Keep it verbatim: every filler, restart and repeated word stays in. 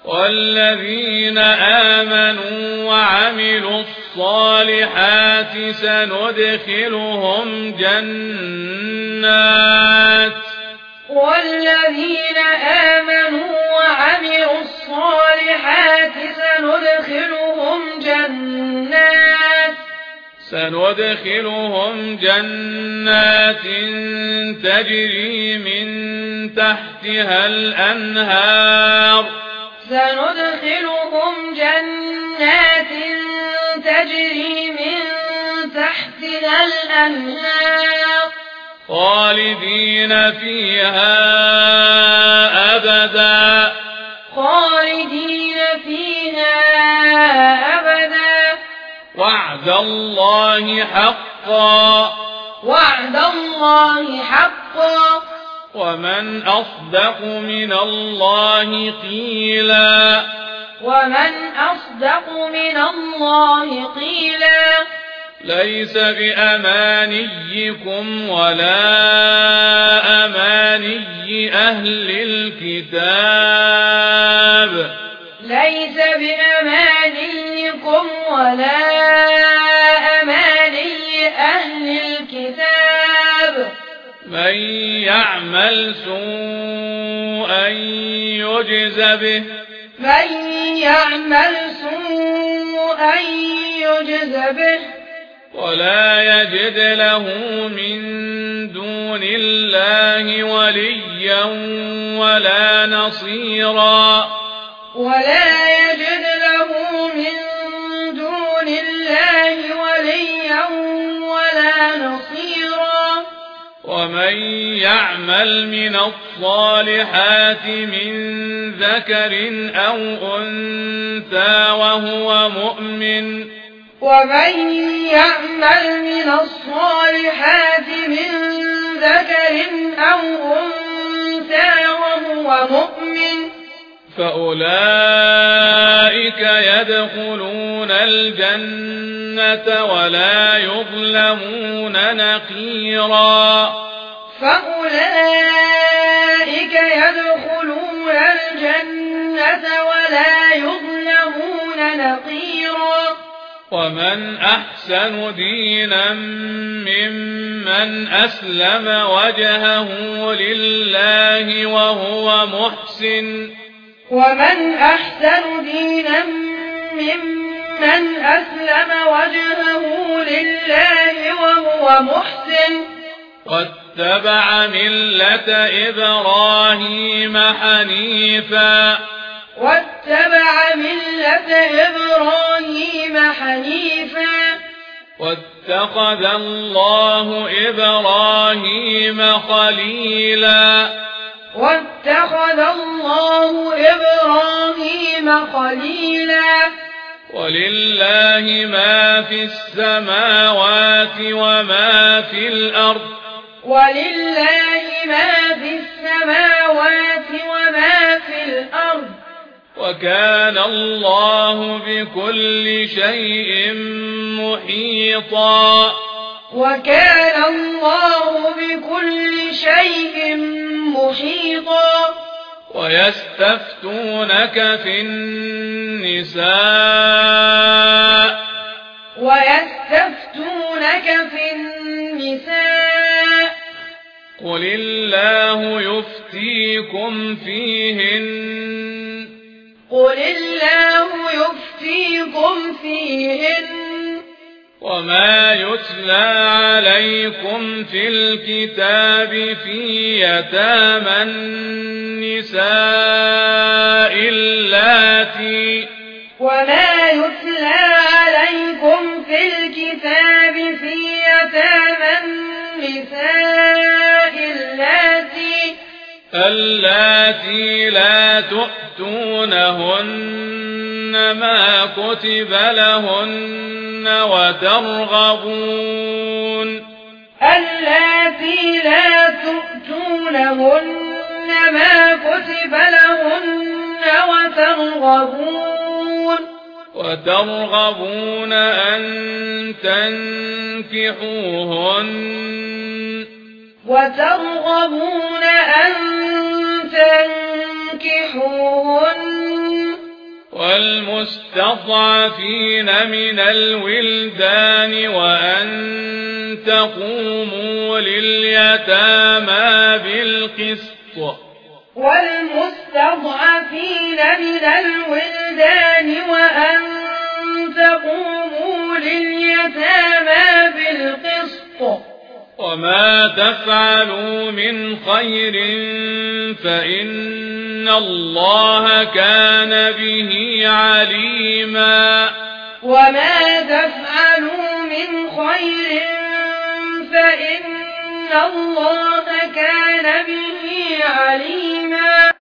والذين آمنوا وعملوا الصالحات سندخلهم جنات والذين آمنوا وعملوا الصالحات سندخلهم جنات سندخلهم جنات تجري من تحتها الأنهار سندخلهم جنات تجري من تحتها الأنهار خالدين فيها أبدا خالدين فيها أبدا وعد الله حقا وعد الله حقا ومن أصدق من الله قيلا ومن أصدق من الله قيلا ليس بأمانيكم ولا أماني أهل الكتاب ليس بأمانيكم ولا أماني أهل الكتاب من يعمل سوءا يجز به من يعمل سوءا يجز به ولا يجد له من دون الله وليا ولا نصيرا ولا يجد له من دون الله وليا ولا نصيرا ومن يعمل من الصالحات من ذكر أو أنثى وهو مؤمن ومن يعمل من الصالحات من ذكر أو أنثى وهو مؤمن فأولئك يدخلون الجنة ولا يظلمون نقيرا فأولئك يدخلون الجنة ولا يظلمون نقيرا ومن أحسن دينا ممن أسلم وجهه لله وهو محسن ومن أحسن دينا ممن أسلم وجهه لله وهو محسن واتبع ملة إبراهيم حنيفا واتبع ملة إبراهيم حنيفا واتخذ الله إبراهيم خليلا واتخذ الله إبراهيم خليلا ولله ما في السماوات وما في الأرض ولله ما في السماوات وما في الأرض وكان الله بكل شيء محيطا وكان الله بكل شيء محيطا ويستفتونك في النساء ويستفتونك في النساء قل الله يفتيكم فيهن قل الله يفتيكم فيهن وما يتلى عليكم في الكتاب في يتامى النساء اللاتي وما يتلى عليكم في الكتاب في يتامى النساء اللاتي اللاتي لا تؤتونهن ما كتب لهن وترغبون اللاتي لا تؤتونهن ما كتب لهن وترغبون وترغبون أن تنكحوهن وترغبون أن تنكحوهن والمستضعفين من الولدان وأن تقوموا لليتامى بالقسط والمستضعفين من الولدان وأن تقوموا لليتامى بالقسط وما تفعلوا من خير فإن الله كان به عليما وما تفعلوا من خير فإن الله كان به عليما